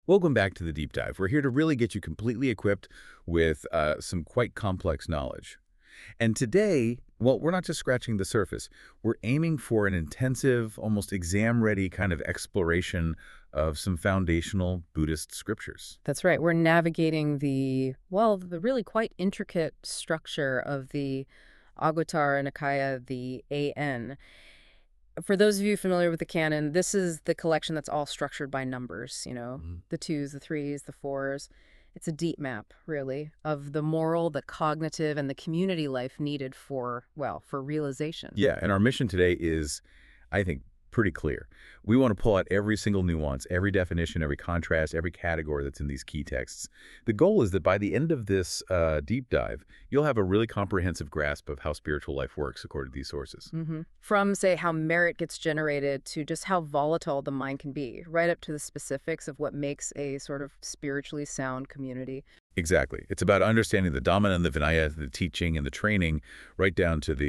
Welcome back to the deep dive. We're here to really get you completely equipped with some quite complex knowledge. And today, well, we're not just scratching the surface. We're aiming for an intensive, almost exam-ready kind of exploration of some foundational Buddhist scriptures. That's right. We're navigating the really quite intricate structure of the Aguttara Nikaya, the AN. For those of you familiar with the canon, this is the collection that's all structured by numbers, Mhm. the twos, the threes, the fours. It's a deep map, really, of the moral, the cognitive, and the community life needed for realization. Yeah, and our mission today is, I think, pretty clear. We want to pull out every single nuance, every definition, every contrast, every category that's in these key texts. The goal is that by the end of this deep dive, you'll have a really comprehensive grasp of how spiritual life works according to these sources. From, say, how merit gets generated to just how volatile the mind can be, right up to the specifics of what makes a sort of spiritually sound community. Exactly. It's about understanding the Dhamma and the Vinaya, the teaching and the training, right down to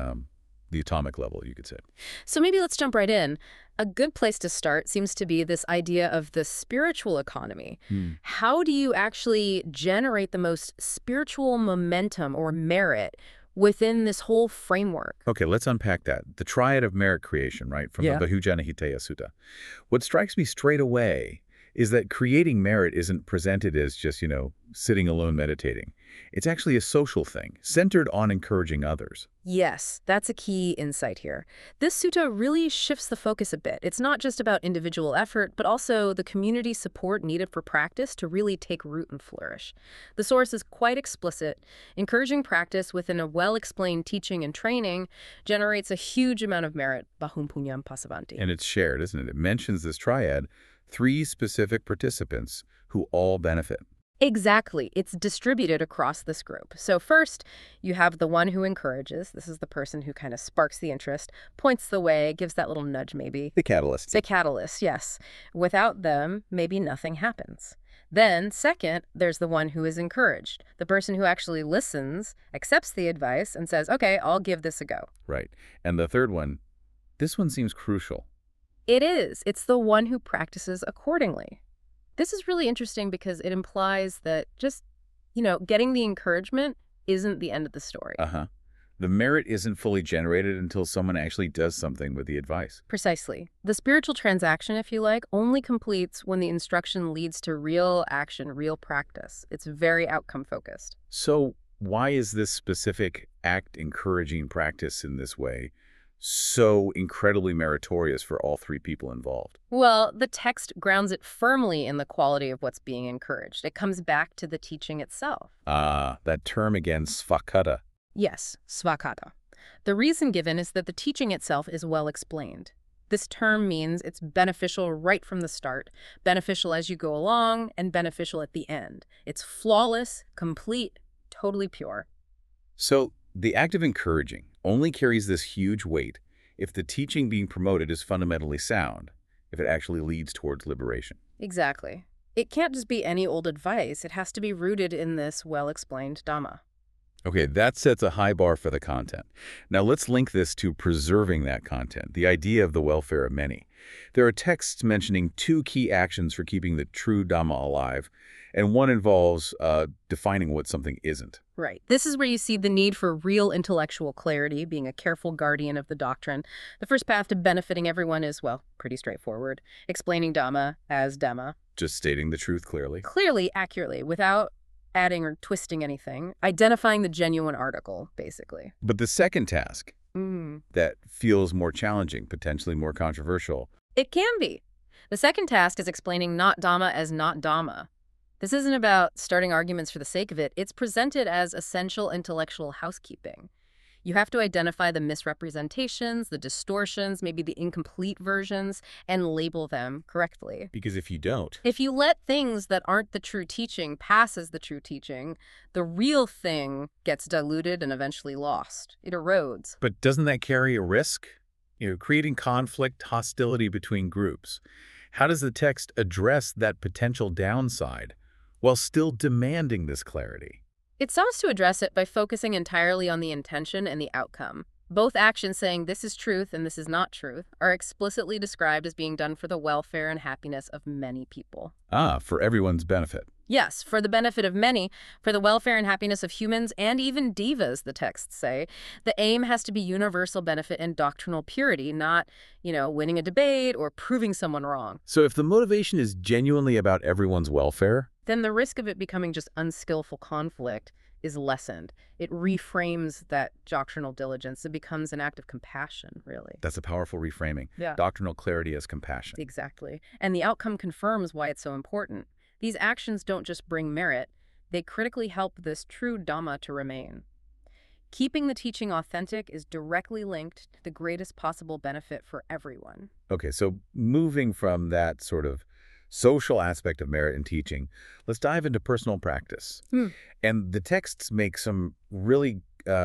the atomic level, you could say. So maybe let's jump right in. A good place to start seems to be this idea of the spiritual economy. How do you actually generate the most spiritual momentum or merit within this whole framework? Okay, let's unpack that. The triad of merit creation, right, from Yeah. the Bahujana Hiteya Sutta. What strikes me straight away is that creating merit isn't presented as just, sitting alone meditating. It's actually a social thing, centered on encouraging others. Yes, that's a key insight here. This sutta really shifts the focus a bit. It's not just about individual effort, but also the community support needed for practice to really take root and flourish. The source is quite explicit. Encouraging practice within a well-explained teaching and training generates a huge amount of merit, bahum punyam pasavanti. And it's shared, isn't it? It mentions this triad, three specific participants who all benefit. Exactly. It's distributed across this group. So first, you have the one who encourages. This is the person who kind of sparks the interest, points the way, gives that little nudge maybe. The catalyst. The catalyst, yes. Without them, maybe nothing happens. Then, second, there's the one who is encouraged, the person who actually listens, accepts the advice, and says, okay, I'll give this a go. Right. And the third one, this one seems crucial. It is. It's the one who practices accordingly. This is really interesting because it implies that just, getting the encouragement isn't the end of the story. Uh-huh. The merit isn't fully generated until someone actually does something with the advice. Precisely. The spiritual transaction, if you like, only completes when the instruction leads to real action, real practice. It's very outcome-focused. So why is this specific act encouraging practice in this way so incredibly meritorious for all three people involved? Well, the text grounds it firmly in the quality of what's being encouraged. It comes back to the teaching itself. Ah, that term again, svakata. Yes, svakata. The reason given is that the teaching itself is well explained. This term means it's beneficial right from the start, beneficial as you go along, and beneficial at the end. It's flawless, complete, totally pure. So the act of encouraging only carries this huge weight if the teaching being promoted is fundamentally sound, if it actually leads towards liberation. Exactly. It can't just be any old advice. It has to be rooted in this well-explained Dhamma. Okay, that sets a high bar for the content. Now let's link this to preserving that content, the idea of the welfare of many. There are texts mentioning two key actions for keeping the true Dhamma alive, and one involves defining what something isn't. Right. This is where you see the need for real intellectual clarity, being a careful guardian of the doctrine. The first path to benefiting everyone is, pretty straightforward. Explaining Dhamma as Dhamma. Just stating the truth clearly. Clearly, accurately, without adding or twisting anything. Identifying the genuine article, basically. But the second task that feels more challenging, potentially more controversial. It can be. The second task is explaining not Dhamma as not Dhamma. This isn't about starting arguments for the sake of it. It's presented as essential intellectual housekeeping. You have to identify the misrepresentations, the distortions, maybe the incomplete versions, and label them correctly. Because if you don't, If you let things that aren't the true teaching pass as the true teaching, the real thing gets diluted and eventually lost. It erodes. but doesn't that carry a risk? Creating conflict, hostility between groups. How does the text address that potential downside while still demanding this clarity? It sought to address it by focusing entirely on the intention and the outcome. Both actions saying this is truth and this is not truth are explicitly described as being done for the welfare and happiness of many people. Ah, for everyone's benefit. Yes, for the benefit of many, for the welfare and happiness of humans and even divas, the texts say. The aim has to be universal benefit and doctrinal purity, not, winning a debate or proving someone wrong. So if the motivation is genuinely about everyone's welfare, Then the risk of it becoming just unskillful conflict is lessened. It reframes that doctrinal diligence. It becomes an act of compassion, really. that's a powerful reframing. Yeah. Doctrinal clarity as compassion. Exactly. And the outcome confirms why it's so important. These actions don't just bring merit, they critically help this true Dhamma to remain. Keeping the teaching authentic is directly linked to the greatest possible benefit for everyone. Okay, so moving from that sort of social aspect of merit in teaching, let's dive into personal practice. And the texts make some really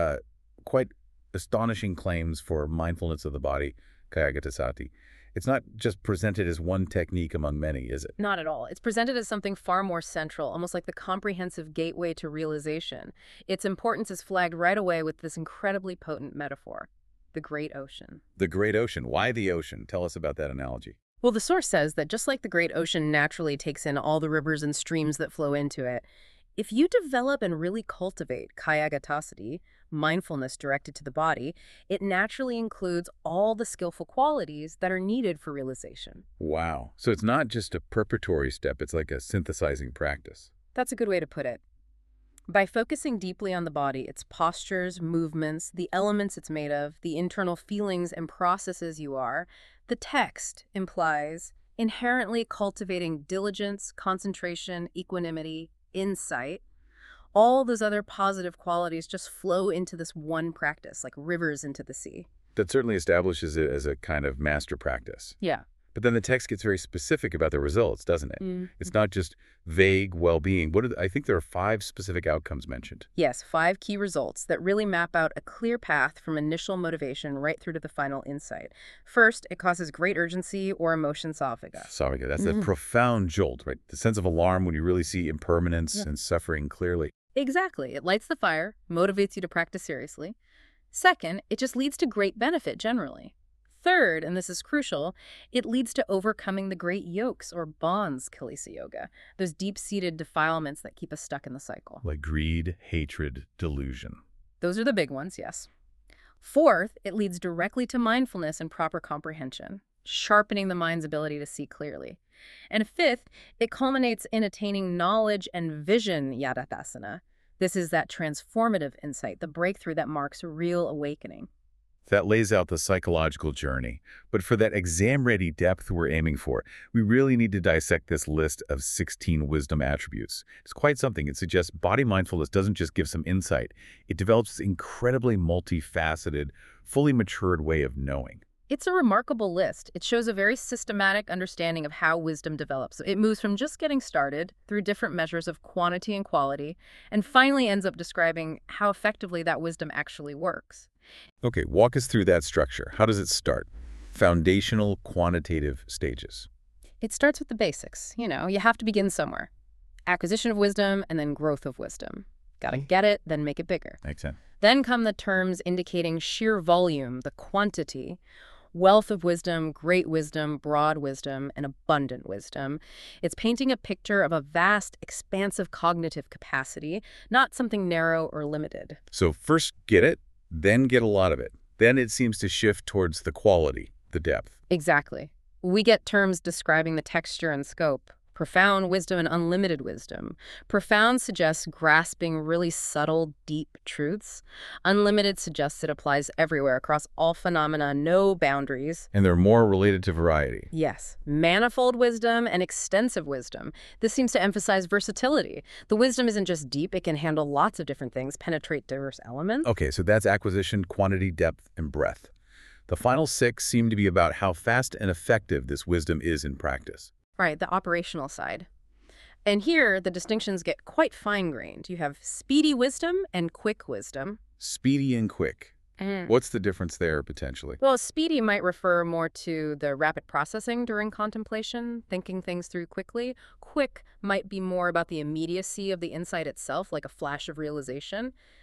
quite astonishing claims for mindfulness of the body, Kayagatasati. It's not just presented as one technique among many, is it? Not at all. It's presented as something far more central, almost like the comprehensive gateway to realization. Its importance is flagged right away with this incredibly potent metaphor, the great ocean. The great ocean. Why the ocean? Tell us about that analogy. Well, the source says that just like the great ocean naturally takes in all the rivers and streams that flow into it, if you develop and really cultivate Kayagatasati, mindfulness directed to the body, it naturally includes all the skillful qualities that are needed for realization. Wow. So it's not just a preparatory step, it's like a synthesizing practice. That's a good way to put it. By focusing deeply on the body, its postures, movements, the elements it's made of, the internal feelings and processes you are, the text implies inherently cultivating diligence, concentration, equanimity, insight. All those other positive qualities just flow into this one practice, like rivers into the sea. That certainly establishes it as a kind of master practice. Yeah. But then the text gets very specific about the results, doesn't it? It's not just vague well-being. I think there are 5 specific outcomes mentioned. Yes, 5 key results that really map out a clear path from initial motivation right through to the final insight. First, it causes great urgency or emotion savviga. Savviga, that's a profound jolt, right? The sense of alarm when you really see impermanence and suffering clearly. Exactly. It lights the fire, motivates you to practice seriously. Second, it just leads to great benefit generally. Third, and this is crucial, it leads to overcoming the great yokes or bonds, Kilesa Yoga, those deep-seated defilements that keep us stuck in the cycle. Like greed, hatred, delusion. Those are the big ones, yes. Fourth, it leads directly to mindfulness and proper comprehension, sharpening the mind's ability to see clearly. And fifth, it culminates in attaining knowledge and vision, Yadatasana. This is that transformative insight, the breakthrough that marks real awakening. That lays out the psychological journey. But for that exam-ready depth we're aiming for, we really need to dissect this list of 16 wisdom attributes. It's quite something. It suggests body mindfulness doesn't just give some insight. It develops this incredibly multifaceted, fully matured way of knowing. It's a remarkable list. It shows a very systematic understanding of how wisdom develops. It moves from just getting started through different measures of quantity and quality, and finally ends up describing how effectively that wisdom actually works. Okay, walk us through that structure. How does it start? Foundational quantitative stages. It starts with the basics. You have to begin somewhere. Acquisition of wisdom and then growth of wisdom. Gotta get it, then make it bigger. Makes sense. Then come the terms indicating sheer volume, the quantity, wealth of wisdom, great wisdom, broad wisdom, and abundant wisdom. It's painting a picture of a vast, expansive cognitive capacity, not something narrow or limited. So first get it, then get a lot of it. Then it seems to shift towards the quality, the depth. Exactly. We get terms describing the texture and scope. Profound wisdom and unlimited wisdom. Profound suggests grasping really subtle, deep truths. Unlimited suggests it applies everywhere, across all phenomena, no boundaries. And they're more related to variety. Yes. Manifold wisdom and extensive wisdom. This seems to emphasize versatility. The wisdom isn't just deep, it can handle lots of different things, penetrate diverse elements. Okay, so that's acquisition, quantity, depth, and breadth. The final 6 seem to be about how fast and effective this wisdom is in practice. Right, the operational side. And here, the distinctions get quite fine-grained. You have speedy wisdom and quick wisdom. Speedy and quick. What's the difference there, potentially? Well, speedy might refer more to the rapid processing during contemplation, thinking things through quickly. Quick might be more about the immediacy of the insight itself, like a flash of realization.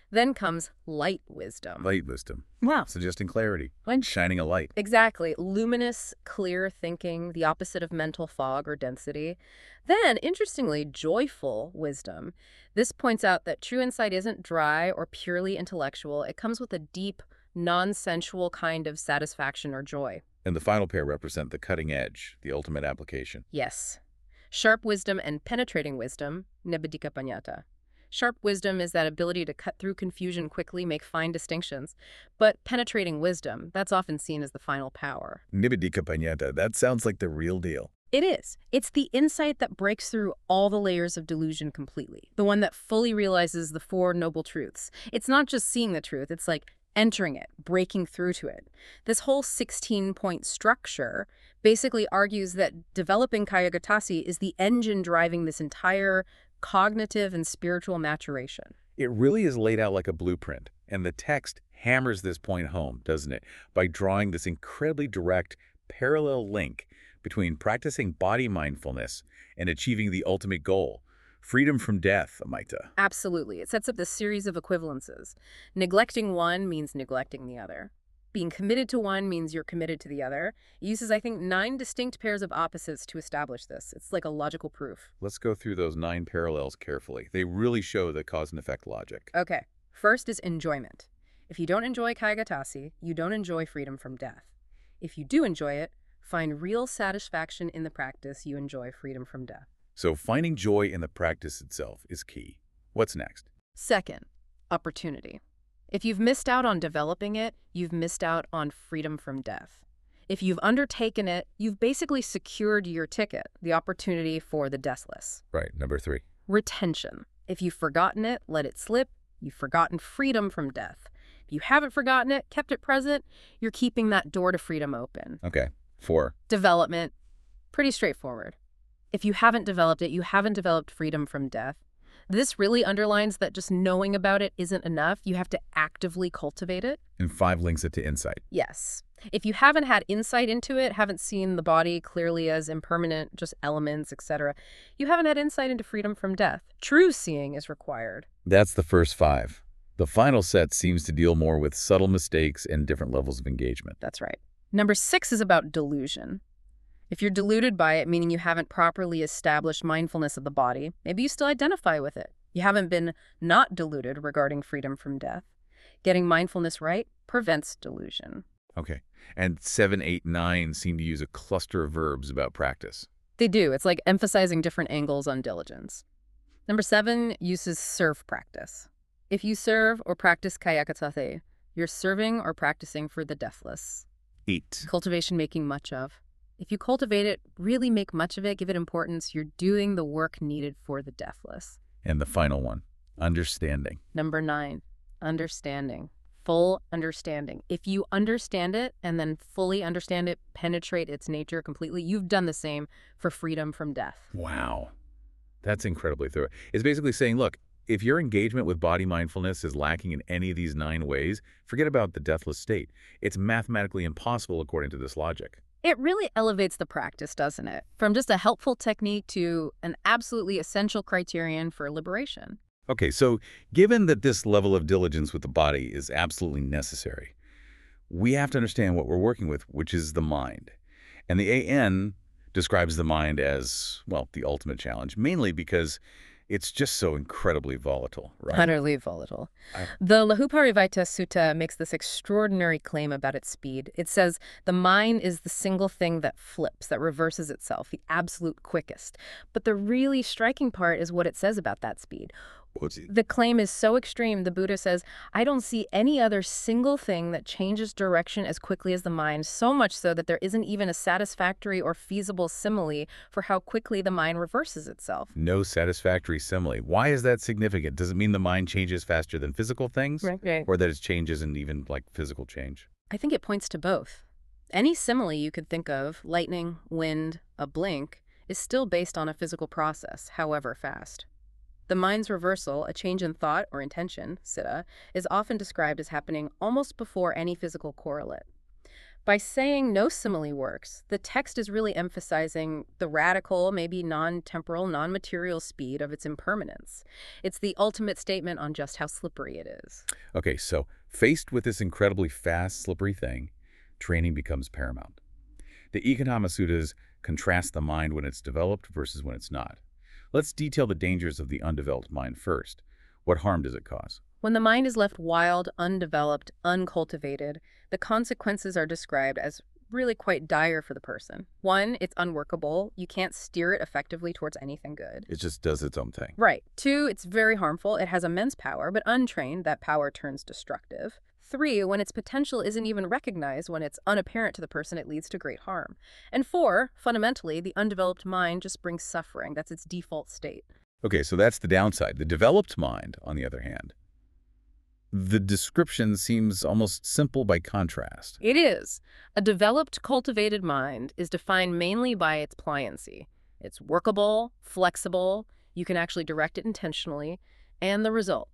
Then comes light wisdom. Light wisdom, Wow. suggesting clarity, When shining a light. Exactly. Luminous, clear thinking, the opposite of mental fog or density. Then, interestingly, joyful wisdom. This points out that true insight isn't dry or purely intellectual. It comes with a deep, non-sensual kind of satisfaction or joy. And the final pair represent the cutting edge, the ultimate application. Yes. Sharp wisdom and penetrating wisdom, Nibbedika Panyata. Sharp wisdom is that ability to cut through confusion quickly, make fine distinctions. But penetrating wisdom, that's often seen as the final power. Nibbedika Panyata, that sounds like the real deal. It is. It's the insight that breaks through all the layers of delusion completely. The one that fully realizes the Four Noble Truths. It's not just seeing the truth, it's like entering it, breaking through to it. This whole 16-point structure basically argues that developing Kaya-gatasi is the engine driving this entire cognitive and spiritual maturation. It really is laid out like a blueprint, and the text hammers this point home, doesn't it, by drawing this incredibly direct, parallel link between practicing body mindfulness and achieving the ultimate goal, freedom from death, Amaita. Absolutely. It sets up this series of equivalences. Neglecting one means neglecting the other. Being committed to one means you're committed to the other. It uses, I think, 9 distinct pairs of opposites to establish this. It's like a logical proof. Let's go through those 9 parallels carefully. They really show the cause and effect logic. Okay. First is enjoyment. If you don't enjoy Kaya-gatasi, you don't enjoy freedom from death. If you do enjoy it, find real satisfaction in the practice, you enjoy freedom from death. So finding joy in the practice itself is key. What's next? Second, opportunity. If you've missed out on developing it, you've missed out on freedom from death. If you've undertaken it, you've basically secured your ticket, the opportunity for the deathless. Right, number 3. Retention. If you've forgotten it, let it slip. You've forgotten freedom from death. If you haven't forgotten it, kept it present, you're keeping that door to freedom open. Okay, 4. Development. Pretty straightforward. If you haven't developed it, you haven't developed freedom from death. This really underlines that just knowing about it isn't enough. You have to actively cultivate it. And 5 links it to insight. Yes. If you haven't had insight into it, haven't seen the body clearly as impermanent, just elements, etc., you haven't had insight into freedom from death. True seeing is required. That's the first 5. The final set seems to deal more with subtle mistakes and different levels of engagement. That's right. Number 6 is about delusion. If you're deluded by it, meaning you haven't properly established mindfulness of the body, maybe you still identify with it. You haven't been not deluded regarding freedom from death. Getting mindfulness right prevents delusion. Okay. And 7, 8, 9 seem to use a cluster of verbs about practice. They do. It's like emphasizing different angles on diligence. Number 7 uses serve practice. If you serve or practice Kaya-gatasi, you're serving or practicing for the deathless. 8. Cultivation making much of. If you cultivate it, really make much of it, give it importance, you're doing the work needed for the deathless. And the final one, understanding. Number 9, understanding. Full understanding. If you understand it and then fully understand it, penetrate its nature completely, you've done the same for freedom from death. Wow. That's incredibly thorough. It's basically saying, look, if your engagement with body mindfulness is lacking in any of these 9 ways, forget about the deathless state. It's mathematically impossible according to this logic. It really elevates the practice, doesn't it? From just a helpful technique to an absolutely essential criterion for liberation. Okay, so given that this level of diligence with the body is absolutely necessary, we have to understand what we're working with, which is the mind. And the AN describes the mind as, well, the ultimate challenge, mainly because it's just so incredibly volatile, right? Utterly volatile. The Lahuparivita Sutta makes this extraordinary claim about its speed. It says the mind is the single thing that flips, that reverses itself, the absolute quickest. But the really striking part is what it says about that speed. The claim is so extreme, the Buddha says, I don't see any other single thing that changes direction as quickly as the mind, so much so that there isn't even a satisfactory or feasible simile for how quickly the mind reverses itself. No satisfactory simile. Why is that significant? Does it mean the mind changes faster than physical things? Right. Or that it changes in even like physical change? I think it points to both. Any simile you could think of, lightning, wind, a blink, is still based on a physical process, however fast. The mind's reversal, a change in thought or intention, citta, is often described as happening almost before any physical correlate. By saying no simile works, the text is really emphasizing the radical, maybe non-temporal, non-material speed of its impermanence. It's the ultimate statement on just how slippery it is. Okay, so faced with this incredibly fast, slippery thing, training becomes paramount. The Ekatama Suttas contrast the mind when it's developed versus when it's not. Let's detail the dangers of the undeveloped mind first. What harm does it cause? When the mind is left wild, undeveloped, uncultivated, the consequences are described as really quite dire for the person. One, it's unworkable. You can't steer it effectively towards anything good. It just does its own thing. Right. Two, it's very harmful. It has immense power, but untrained, that power turns destructive. Three, when its potential isn't even recognized, when it's unapparent to the person, it leads to great harm. And four, fundamentally, the undeveloped mind just brings suffering. That's its default state. Okay, so that's the downside. The developed mind, on the other hand, the description seems almost simple by contrast. It is. A developed, cultivated mind is defined mainly by its pliancy. It's workable, flexible, you can actually direct it intentionally, and the result,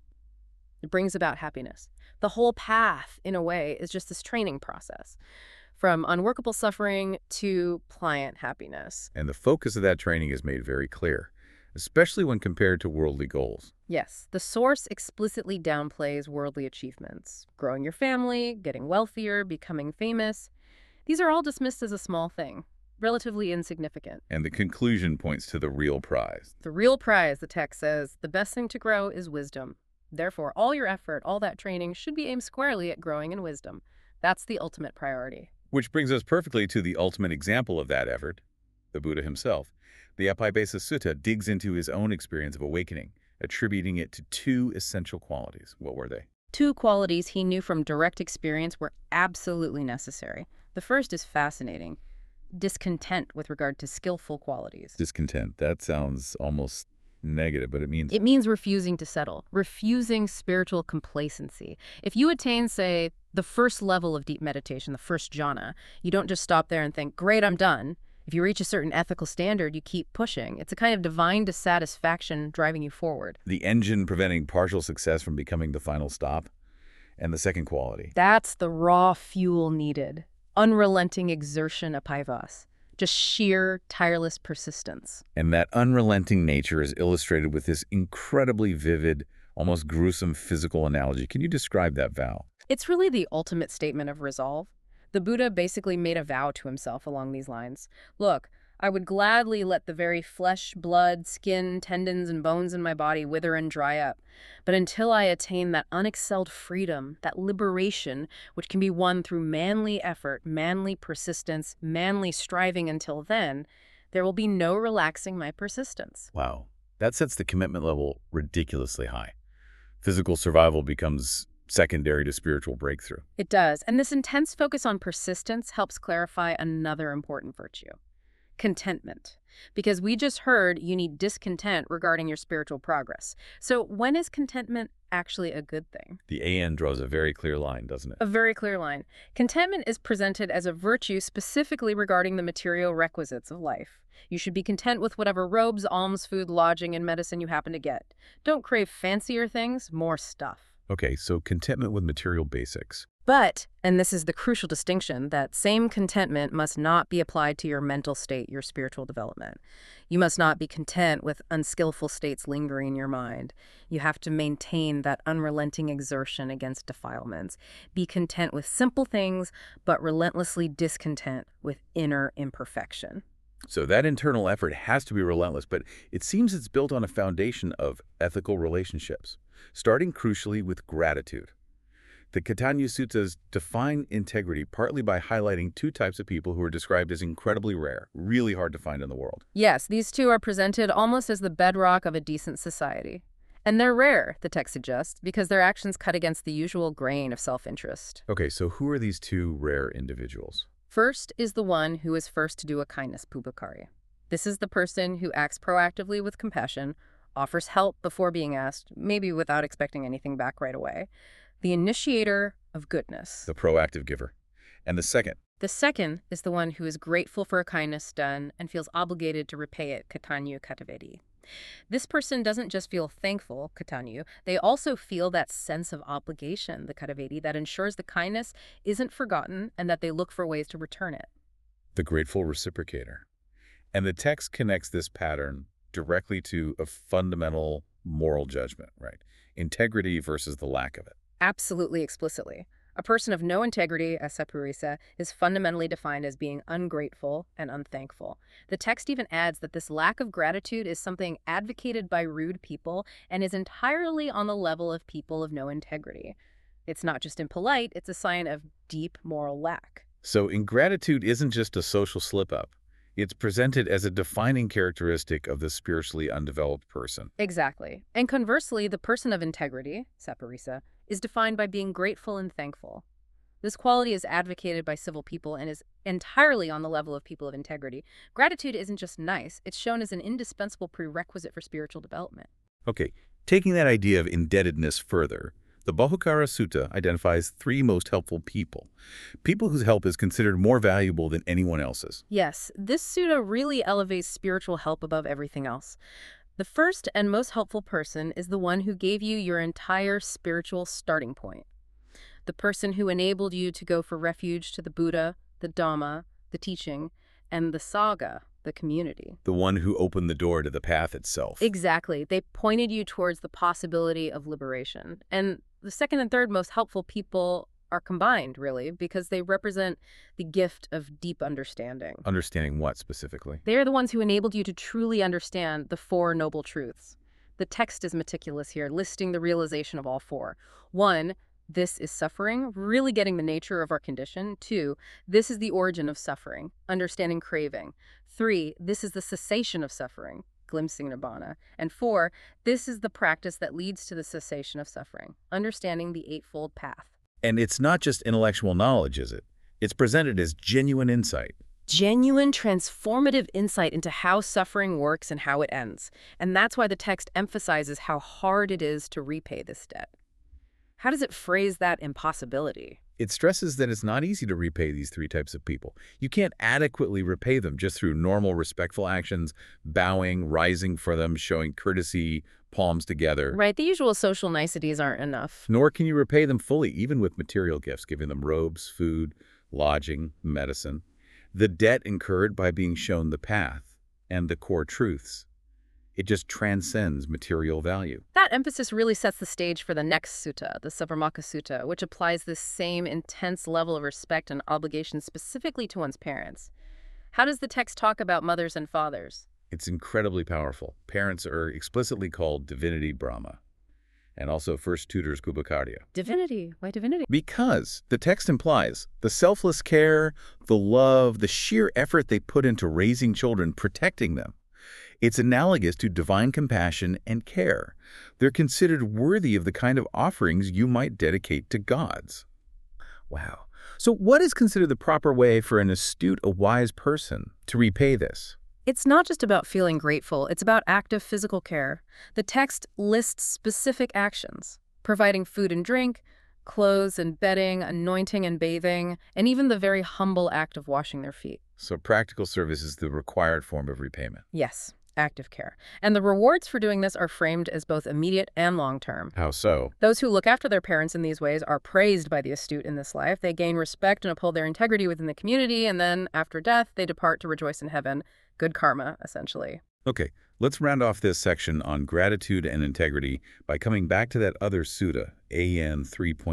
it brings about happiness. The whole path, in a way, is just this training process, from unworkable suffering to pliant happiness. And the focus of that training is made very clear, especially when compared to worldly goals. Yes, the source explicitly downplays worldly achievements. Growing your family, getting wealthier, becoming famous. These are all dismissed as a small thing, relatively insignificant. And the conclusion points to the real prize. The real prize, the text says, the best thing to grow is wisdom. Therefore, all your effort, all that training should be aimed squarely at growing in wisdom. That's the ultimate priority. Which brings us perfectly to the ultimate example of that effort, the Buddha himself. The Appayabhasa Sutta digs into his own experience of awakening, attributing it to two essential qualities. What were they? Two qualities he knew from direct experience were absolutely necessary. The first is fascinating. Discontent with regard to skillful qualities. Discontent. That sounds almost negative, but it means... It means refusing to settle, refusing spiritual complacency. If you attain, say, the first level of deep meditation, the first jhana, you don't just stop there and think, great, I'm done. If you reach a certain ethical standard, you keep pushing. It's a kind of divine dissatisfaction driving you forward. The engine preventing partial success from becoming the final stop. And the second quality. That's the raw fuel needed. Unrelenting exertion apaivas. Just sheer, tireless persistence. And that unrelenting nature is illustrated with this incredibly vivid, almost gruesome physical analogy. Can you describe that, Val? It's really the ultimate statement of resolve. The Buddha basically made a vow to himself along these lines. Look, I would gladly let the very flesh, blood, skin, tendons, and bones in my body wither and dry up. But until I attain that unexcelled freedom, that liberation, which can be won through manly effort, manly persistence, manly striving until then, there will be no relaxing my persistence. Wow. That sets the commitment level ridiculously high. Physical survival becomes secondary to spiritual breakthrough. It does. And this intense focus on persistence helps clarify another important virtue. Contentment. Because we just heard you need discontent regarding your spiritual progress. So when is contentment actually a good thing? The AN draws a very clear line, doesn't it? A very clear line. Contentment is presented as a virtue specifically regarding the material requisites of life. You should be content with whatever robes, alms, food, lodging, and medicine you happen to get. Don't crave fancier things, more stuff. Okay, so contentment with material basics. But, and this is the crucial distinction, that same contentment must not be applied to your mental state, your spiritual development. You must not be content with unskillful states lingering in your mind. You have to maintain that unrelenting exertion against defilements. Be content with simple things, but relentlessly discontent with inner imperfection. So that internal effort has to be relentless, but it seems it's built on a foundation of ethical relationships, starting crucially with gratitude. The Caitanya Suttas define integrity partly by highlighting two types of people who are described as incredibly rare, really hard to find in the world. Yes, these two are presented almost as the bedrock of a decent society. And they're rare, the text suggests, because their actions cut against the usual grain of self-interest. Okay, so who are these two rare individuals? First is the one who is first to do a kindness pubhakari. This is the person who acts proactively with compassion, offers help before being asked, maybe without expecting anything back right away. The initiator of goodness. The proactive giver. And the second? The second is the one who is grateful for a kindness done and feels obligated to repay it, Katanyu Katavedi. This person doesn't just feel thankful, Katanyu, they also feel that sense of obligation, the Karavedi, that ensures the kindness isn't forgotten and that they look for ways to return it. The grateful reciprocator. And the text connects this pattern directly to a fundamental moral judgment, right? Integrity versus the lack of it. Absolutely explicitly. A person of no integrity, as Sapurisa, is fundamentally defined as being ungrateful and unthankful. The text even adds that this lack of gratitude is something advocated by rude people and is entirely on the level of people of no integrity. It's not just impolite, it's a sign of deep moral lack. So ingratitude isn't just a social slip-up. It's presented as a defining characteristic of the spiritually undeveloped person. Exactly. And conversely, the person of integrity, Sapurisa, is defined by being grateful and thankful. This quality is advocated by civil people and is entirely on the level of people of integrity. Gratitude isn't just nice, it's shown as an indispensable prerequisite for spiritual development. Okay, taking that idea of indebtedness further, the Bahukara Sutta identifies three most helpful people. People whose help is considered more valuable than anyone else's. Yes, this sutta really elevates spiritual help above everything else. The first and most helpful person is the one who gave you your entire spiritual starting point. The person who enabled you to go for refuge to the Buddha, the Dhamma, the teaching, and the Sangha, the community. The one who opened the door to the path itself. Exactly. They pointed you towards the possibility of liberation. And the second and third most helpful people are combined, really, because they represent the gift of deep understanding. Understanding what specifically? They are the ones who enabled you to truly understand the Four Noble Truths. The text is meticulous here, listing the realization of all four. 1, this is suffering, really getting the nature of our condition. 2, this is the origin of suffering, understanding craving. 3, this is the cessation of suffering, glimpsing nirvana. And 4, this is the practice that leads to the cessation of suffering, understanding the Eightfold Path. And it's not just intellectual knowledge, is it? It's presented as genuine insight. Genuine, transformative insight into how suffering works and how it ends. And that's why the text emphasizes how hard it is to repay this debt. How does it phrase that impossibility? It stresses that it's not easy to repay these three types of people. You can't adequately repay them just through normal, respectful actions, bowing, rising for them, showing courtesy, palms together. Right, the usual social niceties aren't enough. Nor can you repay them fully, even with material gifts, giving them robes, food, lodging, medicine. The debt incurred by being shown the path and the core truths. It just transcends material value. That emphasis really sets the stage for the next sutta, the Savarmaka Sutta, which applies this same intense level of respect and obligation specifically to one's parents. How does the text talk about mothers and fathers? It's incredibly powerful. Parents are explicitly called divinity Brahma, and also first tutors Kubhakarya. Divinity. Why divinity? Because the text implies the selfless care, the love, the sheer effort they put into raising children, protecting them. It's analogous to divine compassion and care. They're considered worthy of the kind of offerings you might dedicate to gods. Wow. So what is considered the proper way for an astute, a wise person to repay this? It's not just about feeling grateful, it's about active physical care. The text lists specific actions, providing food and drink, clothes and bedding, anointing and bathing, and even the very humble act of washing their feet. So practical service is the required form of repayment. Yes, active care. And the rewards for doing this are framed as both immediate and long-term. How so? Those who look after their parents in these ways are praised by the astute in this life. They gain respect and uphold their integrity within the community, and then, after death, they depart to rejoice in heaven. Good karma, essentially. Okay, let's round off this section on gratitude and integrity by coming back to that other sutta, AN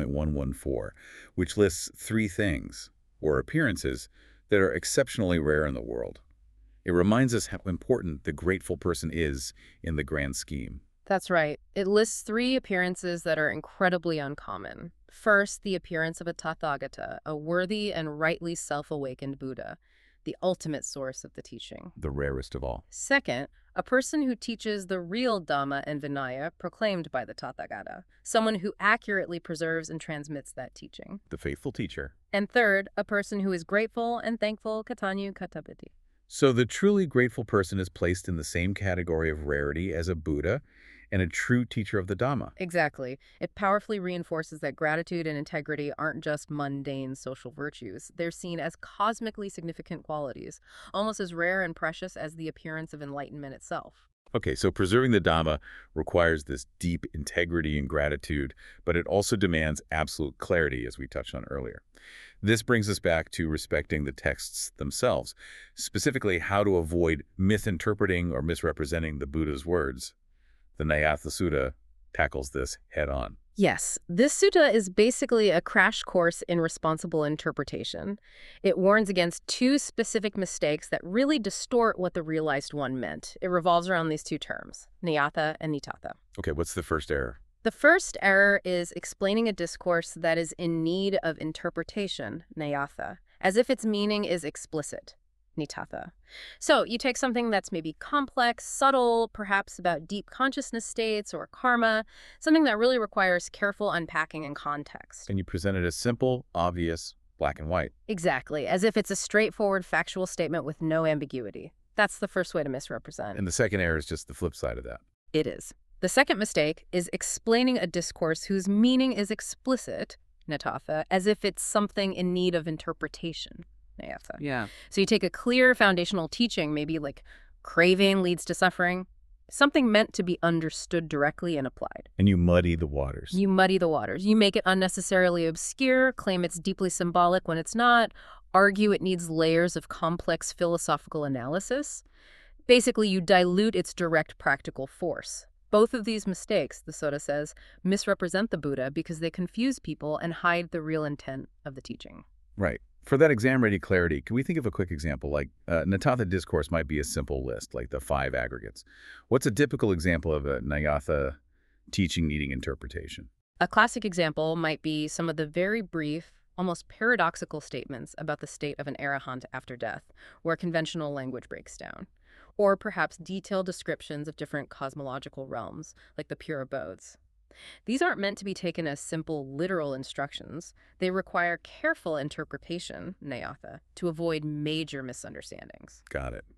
3.114, which lists three things, or appearances, that are exceptionally rare in the world. It reminds us how important the grateful person is in the grand scheme. That's right. It lists three appearances that are incredibly uncommon. First, the appearance of a Tathagata, a worthy and rightly self-awakened Buddha, the ultimate source of the teaching. The rarest of all. Second, a person who teaches the real Dhamma and Vinaya proclaimed by the Tathagata, someone who accurately preserves and transmits that teaching. The faithful teacher. And third, a person who is grateful and thankful, Katanyu Katabiti. So the truly grateful person is placed in the same category of rarity as a Buddha and a true teacher of the Dhamma. Exactly. It powerfully reinforces that gratitude and integrity aren't just mundane social virtues. They're seen as cosmically significant qualities, almost as rare and precious as the appearance of enlightenment itself. Okay, so preserving the Dhamma requires this deep integrity and gratitude, but it also demands absolute clarity, as we touched on earlier. This brings us back to respecting the texts themselves, specifically how to avoid misinterpreting or misrepresenting the Buddha's words. The Nyatha Sutta tackles this head-on. Yes, this sutta is basically a crash course in responsible interpretation. It warns against two specific mistakes that really distort what the realized one meant. It revolves around these two terms, niyatha and nitatha. Okay, what's the first error? The first error is explaining a discourse that is in need of interpretation, niyatha, as if its meaning is explicit, nitatha. So you take something that's maybe complex, subtle, perhaps about deep consciousness states or karma, something that really requires careful unpacking and context. And you present it as simple, obvious, black and white. Exactly, as if it's a straightforward factual statement with no ambiguity. That's the first way to misrepresent. And the second error is just the flip side of that. It is. The second mistake is explaining a discourse whose meaning is explicit, nitatha, as if it's something in need of interpretation, nayatha. Yeah. So you take a clear foundational teaching, maybe like craving leads to suffering, something meant to be understood directly and applied. And you muddy the waters. You muddy the waters. You make it unnecessarily obscure, claim it's deeply symbolic when it's not, argue it needs layers of complex philosophical analysis. Basically, you dilute its direct practical force. Both of these mistakes, the Sutta says, misrepresent the Buddha because they confuse people and hide the real intent of the teaching. Right. For that exam-ready clarity, can we think of a quick example? Like, Nitatha discourse might be a simple list, like the 5 aggregates. What's a typical example of a Nyatha teaching needing interpretation? A classic example might be some of the very brief, almost paradoxical statements about the state of an arahant after death, where conventional language breaks down. Or perhaps detailed descriptions of different cosmological realms, like the pure abodes. These aren't meant to be taken as simple literal instructions. They require careful interpretation, nayatha, to avoid major misunderstandings. Got it.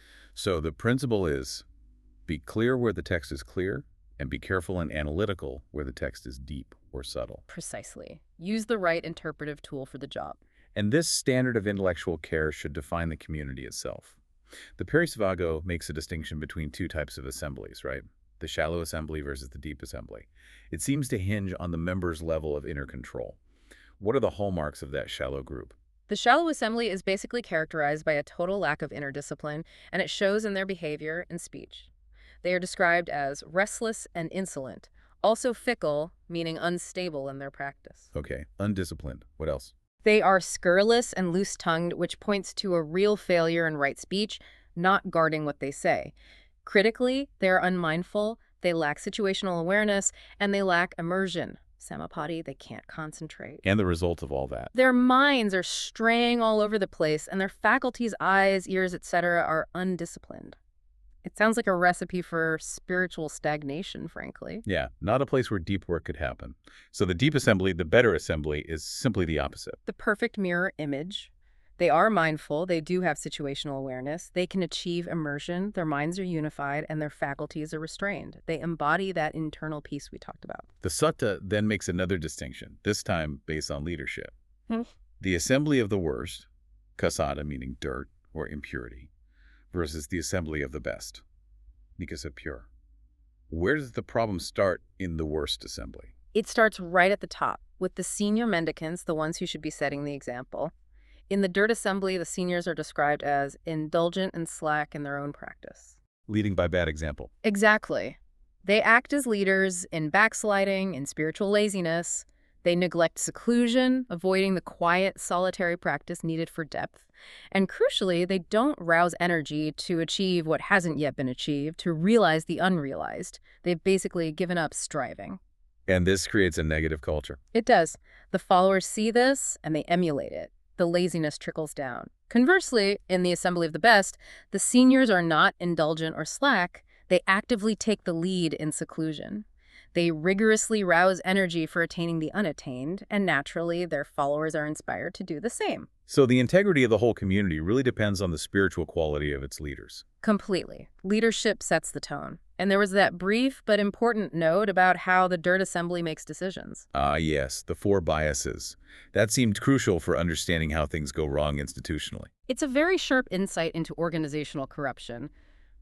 So the principle is be clear where the text is clear and be careful and analytical where the text is deep or subtle. Precisely. Use the right interpretive tool for the job. And this standard of intellectual care should define the community itself. The Parisavago makes a distinction between 2 types of assemblies, right? The shallow assembly versus the deep assembly. It seems to hinge on the members' level of inner control. What are the hallmarks of that shallow group? The shallow assembly is basically characterized by a total lack of inner discipline, and it shows in their behavior and speech. They are described as restless and insolent, also fickle, meaning unstable in their practice. Okay, undisciplined. What else? They are scurrilous and loose-tongued, which points to a real failure in right speech, not guarding what they say. Critically, they are unmindful, they lack situational awareness, and they lack immersion. Samapati, they can't concentrate. And the result of all that? Their minds are straying all over the place, and their faculties, eyes, ears, etc., are undisciplined. It sounds like a recipe for spiritual stagnation, frankly. Yeah, not a place where deep work could happen. So the deep assembly, the better assembly, is simply the opposite. The perfect mirror image. They are mindful, they do have situational awareness, they can achieve immersion, their minds are unified, and their faculties are restrained. They embody that internal peace we talked about. The Sutta then makes another distinction, this time based on leadership. Hmm. The assembly of the worst, kasada meaning dirt or impurity, versus the assembly of the best, nikasa pure. Where does the problem start in the worst assembly? It starts right at the top, with the senior mendicants, the ones who should be setting the example. In the dirt assembly, the seniors are described as indulgent and slack in their own practice. Leading by bad example. Exactly. They act as leaders in backsliding, in spiritual laziness. They neglect seclusion, avoiding the quiet, solitary practice needed for depth. And crucially, they don't rouse energy to achieve what hasn't yet been achieved, to realize the unrealized. They've basically given up striving. And this creates a negative culture. It does. The followers see this, and they emulate it. The laziness trickles down. Conversely, in the assembly of the best, the seniors are not indulgent or slack. They actively take the lead in seclusion. They rigorously rouse energy for attaining the unattained, and naturally, their followers are inspired to do the same. So the integrity of the whole community really depends on the spiritual quality of its leaders. Completely. Leadership sets the tone. And there was that brief but important note about how the dirt assembly makes decisions. Ah, yes, the 4 biases. That seemed crucial for understanding how things go wrong institutionally. It's a very sharp insight into organizational corruption.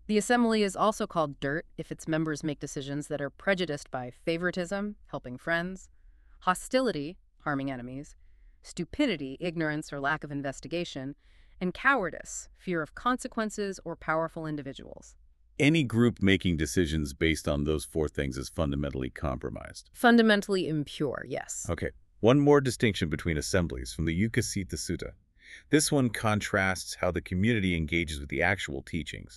The assembly is also called dirt if its members make decisions that are prejudiced by favoritism, helping friends, hostility, harming enemies, stupidity, ignorance or lack of investigation, and cowardice, fear of consequences or powerful individuals. Any group making decisions based on those four things is fundamentally compromised. Fundamentally impure, yes. Okay, one more distinction between assemblies from the Yukasita Sutta. This one contrasts how the community engages with the actual teachings,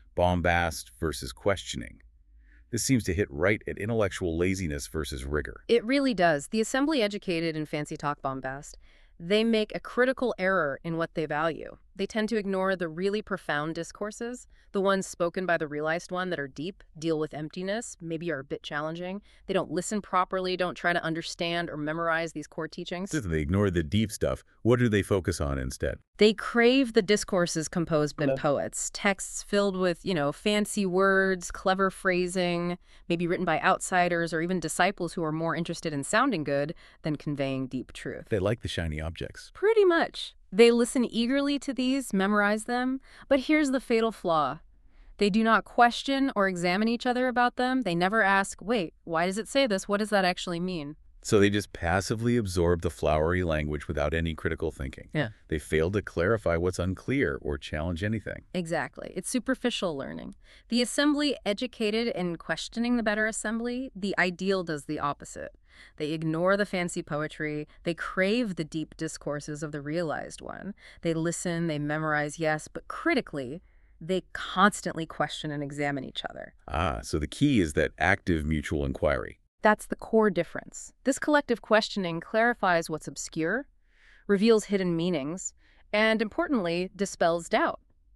bombast versus questioning. This seems to hit right at intellectual laziness versus rigor. It really does. The assembly educated in fancy talk bombast, they make a critical error in what they value. They tend to ignore the really profound discourses, the ones spoken by the realized one that are deep, deal with emptiness, maybe are a bit challenging. They don't listen properly, don't try to understand or memorize these core teachings. They ignore the deep stuff. What do they focus on instead? They crave the discourses composed by poets, texts filled with, fancy words, clever phrasing, maybe written by outsiders or even disciples who are more interested in sounding good than conveying deep truth. They like the shiny objects. Pretty much. They listen eagerly to these, memorize them, but here's the fatal flaw. They do not question or examine each other about them. They never ask, wait, why does it say this? What does that actually mean? So they just passively absorb the flowery language without any critical thinking. Yeah. They fail to clarify what's unclear or challenge anything. Exactly. It's superficial learning. The assembly educated in questioning the better assembly, the ideal does the opposite. They ignore the fancy poetry. They crave the deep discourses of the realized one. They listen, they memorize, yes, but critically, they constantly question and examine each other. So the key is that active mutual inquiry. That's the core difference. This collective questioning clarifies what's obscure, reveals hidden meanings, and importantly, dispels doubt.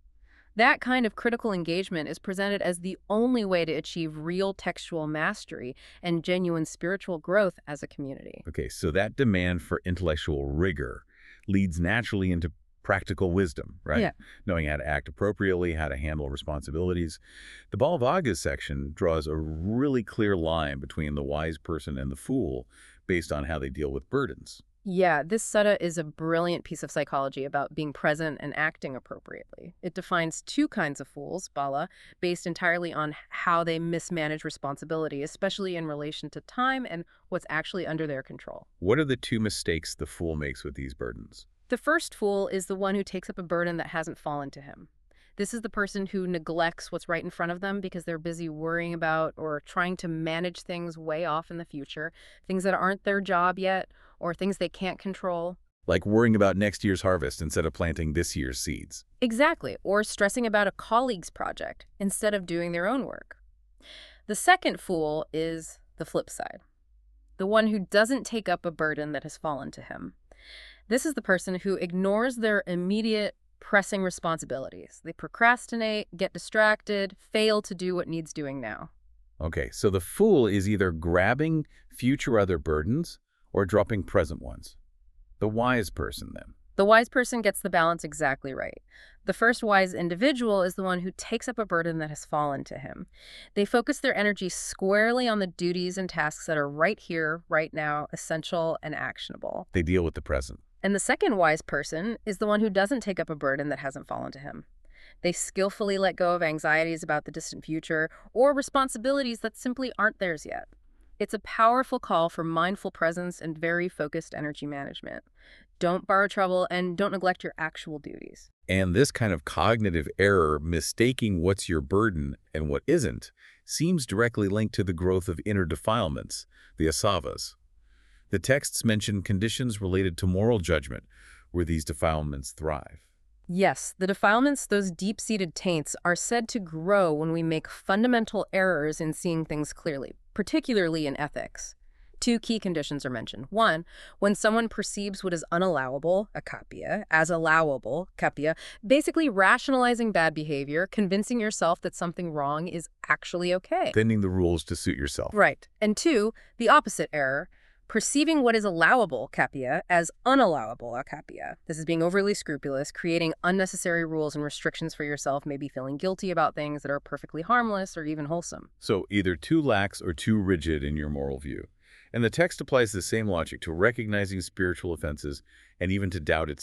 That kind of critical engagement is presented as the only way to achieve real textual mastery and genuine spiritual growth as a community. Okay, so that demand for intellectual rigor leads naturally into practical wisdom, right? Yeah. Knowing how to act appropriately, how to handle responsibilities. The Balavagga section draws a really clear line between the wise person and the fool based on how they deal with burdens. Yeah, this sutta is a brilliant piece of psychology about being present and acting appropriately. It defines two kinds of fools, bala, based entirely on how they mismanage responsibility, especially in relation to time and what's actually under their control. What are the two mistakes the fool makes with these burdens? The first fool is the one who takes up a burden that hasn't fallen to him. This is the person who neglects what's right in front of them because they're busy worrying about or trying to manage things way off in the future, things that aren't their job yet, or things they can't control. Like worrying about next year's harvest instead of planting this year's seeds. Exactly, or stressing about a colleague's project instead of doing their own work. The second fool is the flip side, the one who doesn't take up a burden that has fallen to him. This is the person who ignores their immediate pressing responsibilities. They procrastinate, get distracted, fail to do what needs doing now. Okay, so the fool is either grabbing future other burdens or dropping present ones. The wise person, then. The wise person gets the balance exactly right. The first wise individual is the one who takes up a burden that has fallen to him. They focus their energy squarely on the duties and tasks that are right here, right now, essential and actionable. They deal with the present. And the second wise person is the one who doesn't take up a burden that hasn't fallen to him. They skillfully let go of anxieties about the distant future or responsibilities that simply aren't theirs yet. It's a powerful call for mindful presence and very focused energy management. Don't borrow trouble and don't neglect your actual duties. And this kind of cognitive error, mistaking what's your burden and what isn't, seems directly linked to the growth of inner defilements, the asavas. The texts mention conditions related to moral judgment where these defilements thrive. Yes, the defilements, those deep-seated taints, are said to grow when we make fundamental errors in seeing things clearly, particularly in ethics. Two key conditions are mentioned. One, when someone perceives what is unallowable, akapia, as allowable, kapia, basically rationalizing bad behavior, convincing yourself that something wrong is actually okay. Bending the rules to suit yourself. Right. And two, the opposite error, perceiving what is allowable, kapia, as unallowable, akapia. This is being overly scrupulous, creating unnecessary rules and restrictions for yourself, maybe feeling guilty about things that are perfectly harmless or even wholesome. So either too lax or too rigid in your moral view. And the text applies the same logic to recognizing spiritual offenses and even to doubt itself.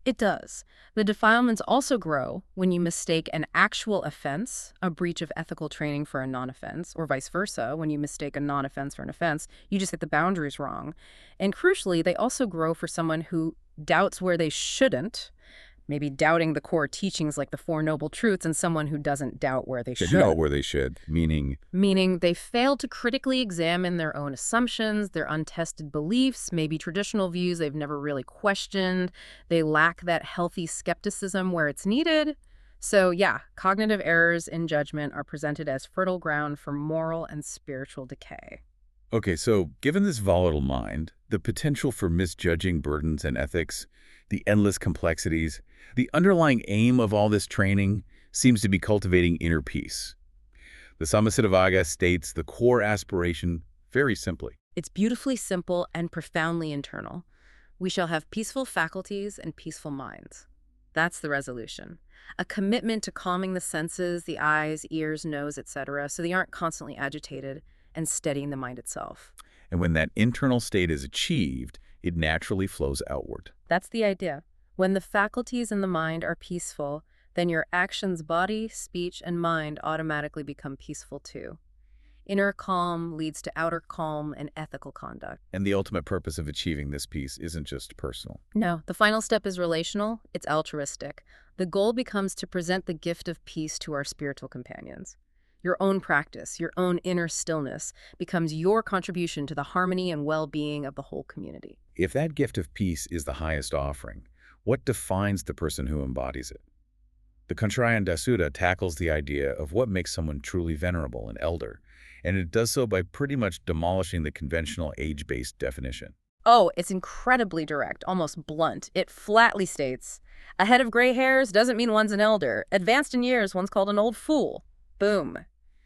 It does. The defilements also grow when you mistake an actual offense, a breach of ethical training, for a non-offense, or vice versa. When you mistake a non-offense for an offense, you just hit the boundaries wrong. And crucially, they also grow for someone who doubts where they shouldn't, maybe doubting the core teachings like the Four Noble Truths, and someone who doesn't doubt where they should. They doubt where they should, meaning They fail to critically examine their own assumptions, their untested beliefs, maybe traditional views they've never really questioned. They lack that healthy skepticism where it's needed. So yeah, cognitive errors in judgment are presented as fertile ground for moral and spiritual decay. Okay, so given this volatile mind, the potential for misjudging burdens and ethics, the endless complexities, the underlying aim of all this training seems to be cultivating inner peace. The Samasiddhavagga states the core aspiration very simply. It's beautifully simple and profoundly internal. We shall have peaceful faculties and peaceful minds. That's the resolution. A commitment to calming the senses, the eyes, ears, nose, etc., so they aren't constantly agitated, and steadying the mind itself. And when that internal state is achieved, it naturally flows outward. That's the idea. When the faculties and the mind are peaceful, then your actions, body, speech, and mind automatically become peaceful too. Inner calm leads to outer calm and ethical conduct. And the ultimate purpose of achieving this peace isn't just personal. No, the final step is relational, it's altruistic. The goal becomes to present the gift of peace to our spiritual companions. Your own practice, your own inner stillness, becomes your contribution to the harmony and well-being of the whole community. If that gift of peace is the highest offering, what defines the person who embodies it? The Contrayanda Sutta tackles the idea of what makes someone truly venerable and elder, and it does so by pretty much demolishing the conventional age-based definition. Oh, it's incredibly direct, almost blunt. It flatly states, a head of gray hairs doesn't mean one's an elder. Advanced in years, one's called an old fool. Boom.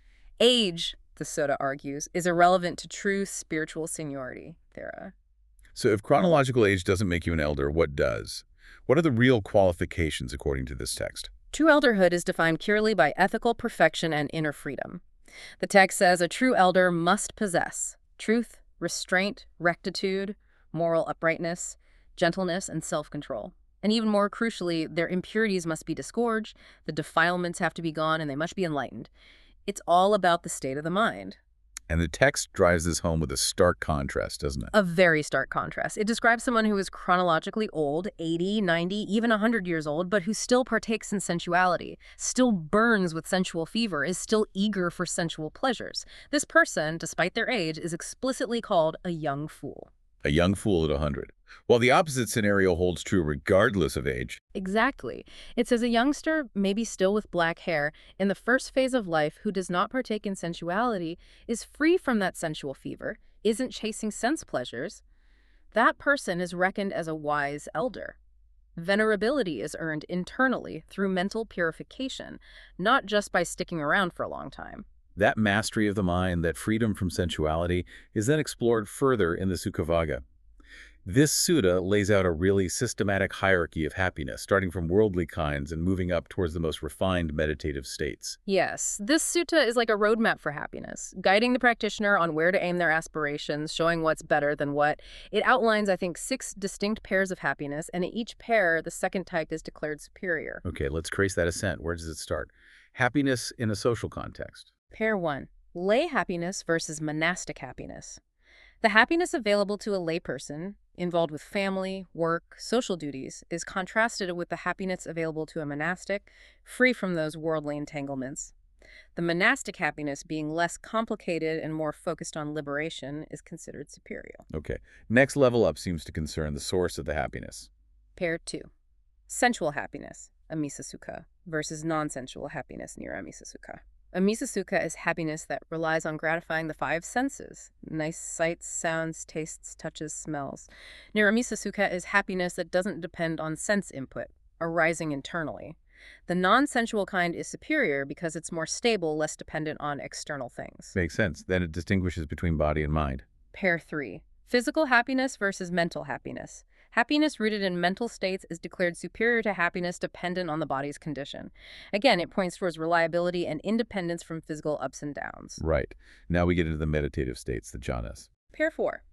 Age, the Sutta argues, is irrelevant to true spiritual seniority, Thera. So if chronological age doesn't make you an elder, what does? What are the real qualifications according to this text? True elderhood is defined purely by ethical perfection and inner freedom. The text says a true elder must possess truth, restraint, rectitude, moral uprightness, gentleness, and self-control. And even more crucially, their impurities must be disgorged, the defilements have to be gone, and they must be enlightened. It's all about the state of the mind. And the text drives this home with a stark contrast, doesn't it? A very stark contrast. It describes someone who is chronologically old, 80, 90, even 100 years old, but who still partakes in sensuality, still burns with sensual fever, is still eager for sensual pleasures. This person, despite their age, is explicitly called a young fool. A young fool at 100. While the opposite scenario holds true regardless of age. Exactly. It says a youngster, maybe still with black hair, in the first phase of life who does not partake in sensuality, is free from that sensual fever, isn't chasing sense pleasures. That person is reckoned as a wise elder. Venerability is earned internally through mental purification, not just by sticking around for a long time. That mastery of the mind, that freedom from sensuality, is then explored further in the Sukhavagga. This sutta lays out a really systematic hierarchy of happiness, starting from worldly kinds and moving up towards the most refined meditative states. Yes, this sutta is like a roadmap for happiness, guiding the practitioner on where to aim their aspirations, showing what's better than what. It outlines, I think, 6 distinct pairs of happiness, and in each pair, the second type is declared superior. Okay, let's trace that ascent. Where does it start? Happiness in a social context. Pair 1, lay happiness versus monastic happiness. The happiness available to a layperson, involved with family, work, social duties, is contrasted with the happiness available to a monastic, free from those worldly entanglements. The monastic happiness, being less complicated and more focused on liberation, is considered superior. Okay, next level up seems to concern the source of the happiness. Pair 2, sensual happiness, Amisa Sukha, versus non-sensual happiness, Niramisa Sukha. Amisa Sukha is happiness that relies on gratifying the 5 senses, nice sights, sounds, tastes, touches, smells. Niramisa Sukha is happiness that doesn't depend on sense input, arising internally. The non-sensual kind is superior because it's more stable, less dependent on external things. Makes sense. Then it distinguishes between body and mind. Pair 3, physical happiness versus mental happiness. Happiness rooted in mental states is declared superior to happiness dependent on the body's condition. Again, it points towards reliability and independence from physical ups and downs. Right. Now we get into the meditative states, the jhanas. Pair 4,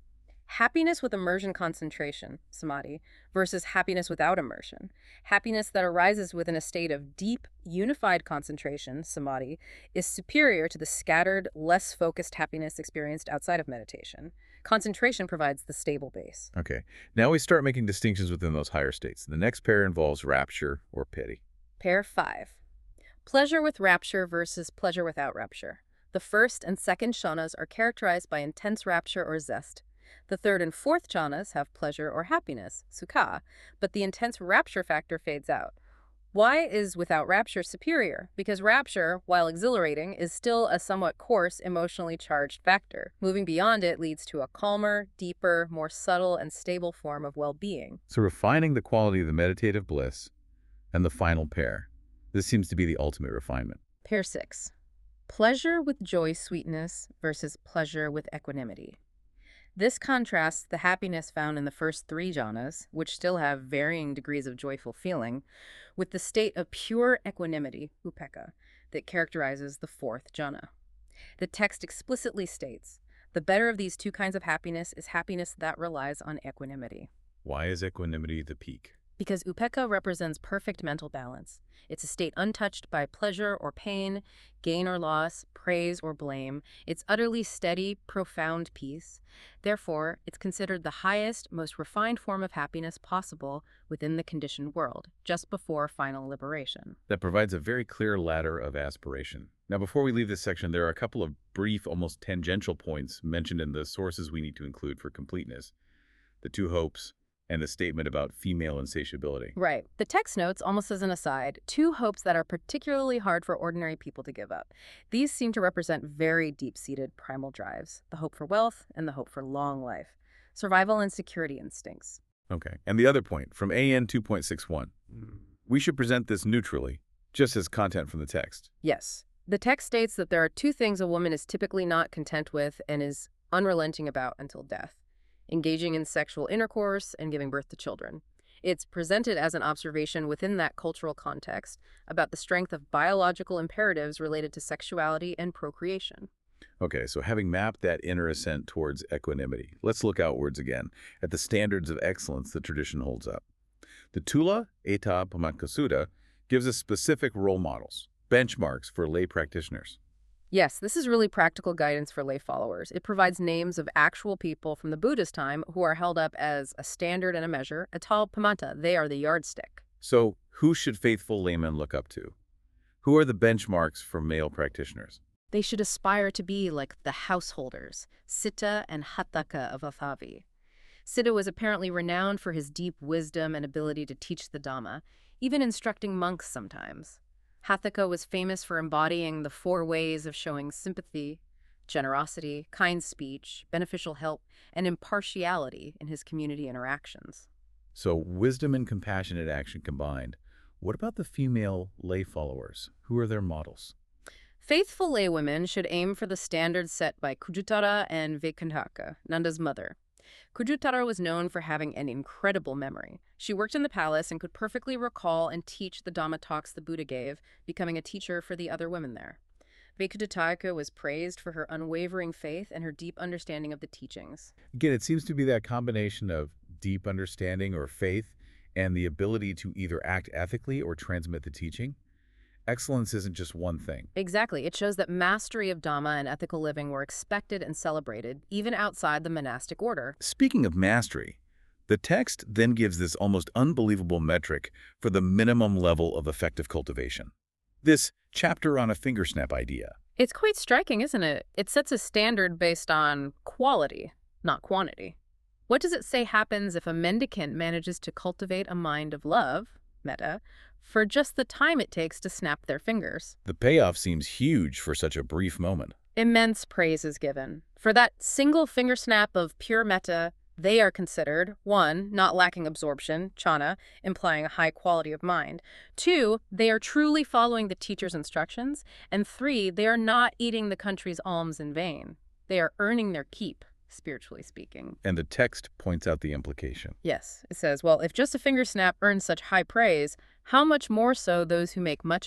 Happiness with immersion concentration, samadhi, versus happiness without immersion. Happiness that arises within a state of deep, unified concentration, samadhi, is superior to the scattered, less focused happiness experienced outside of meditation. Concentration provides the stable base. Okay, now we start making distinctions within those higher states. The next pair involves rapture or piti. Pair 5. Pleasure with rapture versus pleasure without rapture. The first and second jhanas are characterized by intense rapture or zest. The third and fourth jhanas have pleasure or happiness, sukha, but the intense rapture factor fades out. Why is without rapture superior? Because rapture, while exhilarating, is still a somewhat coarse, emotionally charged factor. Moving beyond it leads to a calmer, deeper, more subtle and stable form of well-being. So refining the quality of the meditative bliss and the final pair. This seems to be the ultimate refinement. Pair 6. Pleasure with joy sweetness versus pleasure with equanimity. This contrasts the happiness found in the first three jhanas, which still have varying degrees of joyful feeling, with the state of pure equanimity, upekkha, that characterizes the fourth jhana. The text explicitly states, the better of these two kinds of happiness is happiness that relies on equanimity. Why is equanimity the peak? Because upekkha represents perfect mental balance. It's a state untouched by pleasure or pain, gain or loss, praise or blame. It's utterly steady, profound peace. Therefore, it's considered the highest, most refined form of happiness possible within the conditioned world, just before final liberation. That provides a very clear ladder of aspiration. Now, before we leave this section, there are a couple of brief, almost tangential points mentioned in the sources we need to include for completeness. The two hopes, and the statement about female insatiability. Right. The text notes, almost as an aside, two hopes that are particularly hard for ordinary people to give up. These seem to represent very deep-seated primal drives, the hope for wealth and the hope for long life, survival and security instincts. Okay. And the other point, from AN 2.61, we should present this neutrally, just as content from the text. Yes. The text states that there are two things a woman is typically not content with and is unrelenting about until death: engaging in sexual intercourse and giving birth to children. It's presented as an observation within that cultural context about the strength of biological imperatives related to sexuality and procreation. Okay, so having mapped that inner ascent towards equanimity, let's look outwards again at the standards of excellence the tradition holds up. The Tula Eta Pamakasuda gives us specific role models, benchmarks for lay practitioners. Yes, this is really practical guidance for lay followers. It provides names of actual people from the Buddha's time who are held up as a standard and a measure. Atal Pamata, they are the yardstick. So who should faithful laymen look up to? Who are the benchmarks for male practitioners? They should aspire to be like the householders, Siddha and Hatthaka of Athavi. Siddha was apparently renowned for his deep wisdom and ability to teach the Dhamma, even instructing monks sometimes. Hatthaka was famous for embodying the four ways of showing sympathy, generosity, kind speech, beneficial help, and impartiality in his community interactions. So wisdom and compassionate action combined. What about the female lay followers? Who are their models? Faithful laywomen should aim for the standards set by Kujutara and Vaikundhaka, Nanda's mother. Kujutara was known for having an incredible memory. She worked in the palace and could perfectly recall and teach the Dhamma talks the Buddha gave, becoming a teacher for the other women there. Vaikundhaka was praised for her unwavering faith and her deep understanding of the teachings. Again, it seems to be that combination of deep understanding or faith and the ability to either act ethically or transmit the teaching. Excellence isn't just one thing. Exactly. It shows that mastery of Dhamma and ethical living were expected and celebrated, even outside the monastic order. Speaking of mastery, the text then gives this almost unbelievable metric for the minimum level of effective cultivation. This chapter on a fingersnap idea. It's quite striking, isn't it? It sets a standard based on quality, not quantity. What does it say happens if a mendicant manages to cultivate a mind of love, metta, for just the time it takes to snap their fingers? The payoff seems huge for such a brief moment. Immense praise is given. For that single finger snap of pure metta, they are considered, 1, not lacking absorption, jhana, implying a high quality of mind. 2, they are truly following the teacher's instructions. And 3, they are not eating the country's alms in vain. They are earning their keep, spiritually speaking. And the text points out the implication. Yes, it says, well, if just a finger snap earns such high praise, how much more so those who make much of it?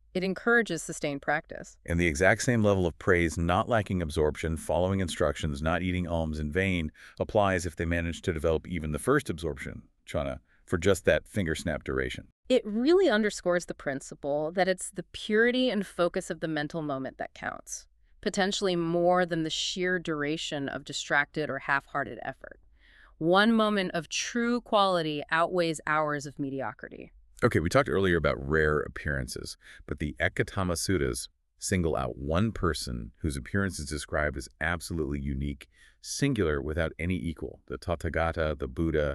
It encourages sustained practice. And the exact same level of praise, not lacking absorption, following instructions, not eating alms in vain, applies if they manage to develop even the first absorption, jhana, for just that finger snap duration. It really underscores the principle that it's the purity and focus of the mental moment that counts, potentially more than the sheer duration of distracted or half-hearted effort. One moment of true quality outweighs hours of mediocrity. Okay, we talked earlier about rare appearances, but the Ekatama Suttas single out one person whose appearance is described as absolutely unique, singular, without any equal, the Tathagata, the Buddha.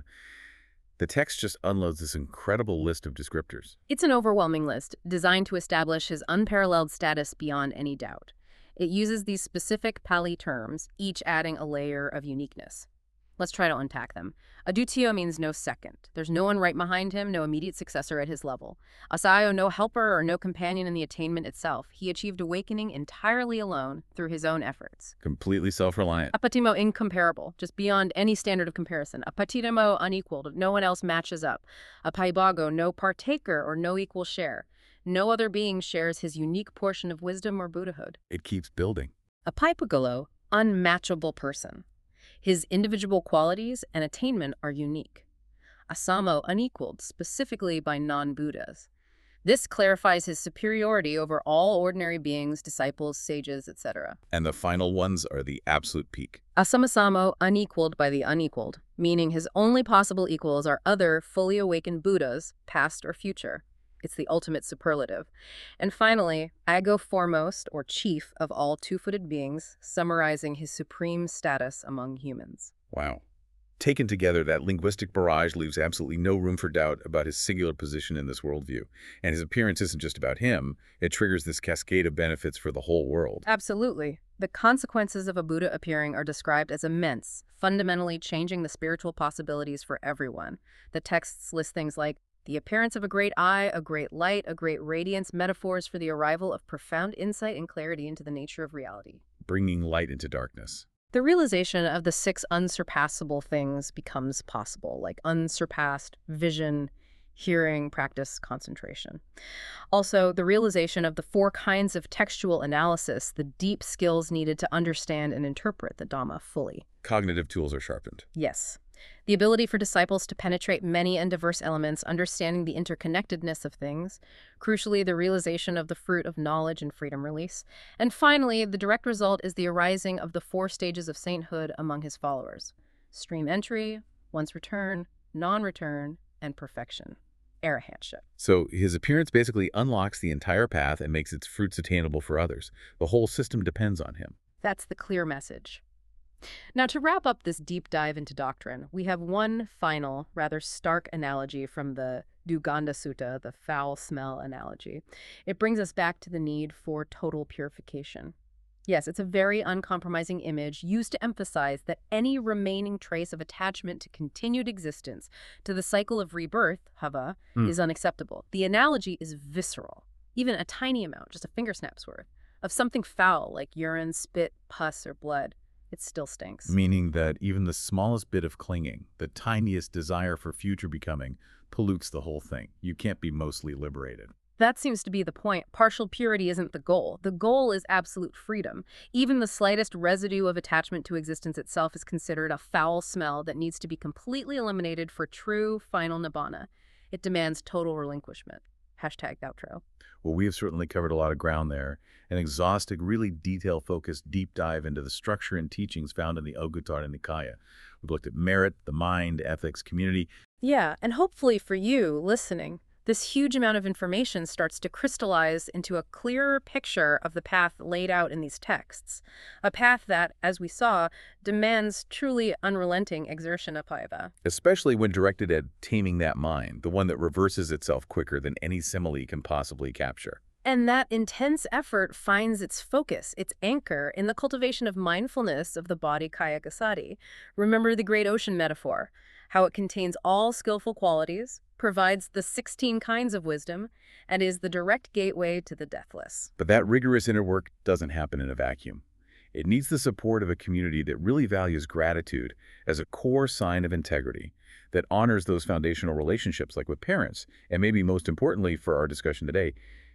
The text just unloads this incredible list of descriptors. It's an overwhelming list, designed to establish his unparalleled status beyond any doubt. It uses these specific Pali terms, each adding a layer of uniqueness. Let's try to unpack them. Adutio means no second. There's no one right behind him, no immediate successor at his level. Asayo, no helper or no companion in the attainment itself. He achieved awakening entirely alone through his own efforts. Completely self-reliant. Apatimo, incomparable, just beyond any standard of comparison. Apatitamo, unequaled, no one else matches up. Apaibago, no partaker or no equal share. No other being shares his unique portion of wisdom or Buddhahood. It keeps building. Apaipagalo, unmatchable person. His individual qualities and attainment are unique. Asamo, unequaled, specifically by non-Buddhas. This clarifies his superiority over all ordinary beings, disciples, sages, etc. And the final ones are the absolute peak. Asamasamo, unequaled by the unequaled, meaning his only possible equals are other fully awakened Buddhas, past or future. It's the ultimate superlative. And finally, Ago, foremost, or chief of all two-footed beings, summarizing his supreme status among humans. Wow. Taken together, that linguistic barrage leaves absolutely no room for doubt about his singular position in this worldview. And his appearance isn't just about him. It triggers this cascade of benefits for the whole world. Absolutely. The consequences of a Buddha appearing are described as immense, fundamentally changing the spiritual possibilities for everyone. The texts list things like the appearance of a great eye, a great light, a great radiance, metaphors for the arrival of profound insight and clarity into the nature of reality. Bringing light into darkness. The realization of the 6 unsurpassable things becomes possible, like unsurpassed vision, hearing, practice, concentration. Also, the realization of the 4 kinds of textual analysis, the deep skills needed to understand and interpret the Dhamma fully. Cognitive tools are sharpened. Yes. The ability for disciples to penetrate many and diverse elements, understanding the interconnectedness of things, crucially the realization of the fruit of knowledge and freedom release, and finally, the direct result is the arising of the 4 stages of sainthood among his followers: stream entry, once return, non-return, and perfection. Arahantship. So his appearance basically unlocks the entire path and makes its fruits attainable for others. The whole system depends on him. That's the clear message. Now, to wrap up this deep dive into doctrine, we have one final, rather stark analogy from the Duganda Sutta, the foul smell analogy. It brings us back to the need for total purification. Yes, it's a very uncompromising image used to emphasize that any remaining trace of attachment to continued existence, to the cycle of rebirth, hava, is unacceptable. The analogy is visceral. Even a tiny amount, just a finger snap's worth, of something foul like urine, spit, pus, or blood, it still stinks. Meaning that even the smallest bit of clinging, the tiniest desire for future becoming, pollutes the whole thing. You can't be mostly liberated. That seems to be the point. Partial purity isn't the goal. The goal is absolute freedom. Even the slightest residue of attachment to existence itself is considered a foul smell that needs to be completely eliminated for true final nibbana. It demands total relinquishment. #outro. Well, we have certainly covered a lot of ground there. An exhaustive, really detail-focused deep dive into the structure and teachings found in the Anguttara Nikaya. We've looked at merit, the mind, ethics, community. Yeah, and hopefully for you listening, this huge amount of information starts to crystallize into a clearer picture of the path laid out in these texts. A path that, as we saw, demands truly unrelenting exertion apaiva. Especially when directed at taming that mind, the one that reverses itself quicker than any simile can possibly capture. And that intense effort finds its focus, its anchor, in the cultivation of mindfulness of the body kaya gasati. Remember the great ocean metaphor, how it contains all skillful qualities, provides the 16 kinds of wisdom, and is the direct gateway to the deathless. But that rigorous inner work doesn't happen in a vacuum. It needs the support of a community that really values gratitude as a core sign of integrity, that honors those foundational relationships like with parents, and maybe most importantly for our discussion today,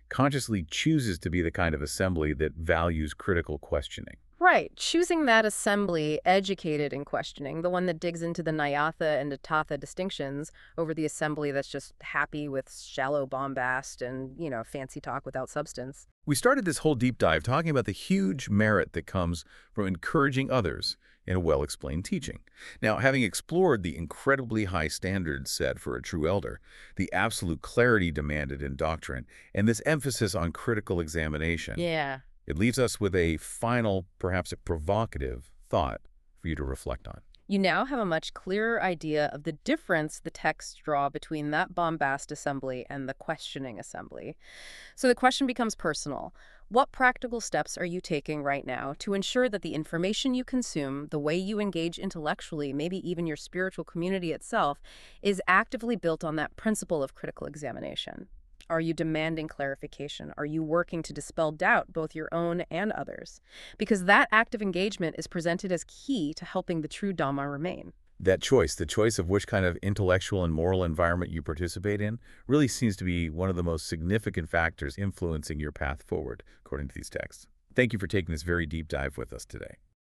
consciously chooses to be the kind of assembly that values critical questioning. Right, choosing that assembly, educated in questioning, the one that digs into the Nyatha and Atatha distinctions over the assembly that's just happy with shallow bombast and, fancy talk without substance. We started this whole deep dive talking about the huge merit that comes from encouraging others in a well-explained teaching. Now, having explored the incredibly high standards set for a true elder, the absolute clarity demanded in doctrine, and this emphasis on critical examination, Yeah. it leaves us with a final, perhaps a provocative, thought for you to reflect on. You now have a much clearer idea of the difference the texts draw between that bombast assembly and the questioning assembly. So the question becomes personal. What practical steps are you taking right now to ensure that the information you consume, the way you engage intellectually, maybe even your spiritual community itself, is actively built on that principle of critical examination? Are you demanding clarification? Are you working to dispel doubt, both your own and others? Because that active engagement is presented as key to helping the true Dhamma remain. That choice, the choice of which kind of intellectual and moral environment you participate in, really seems to be one of the most significant factors influencing your path forward, according to these texts. Thank you for taking this very deep dive with us today.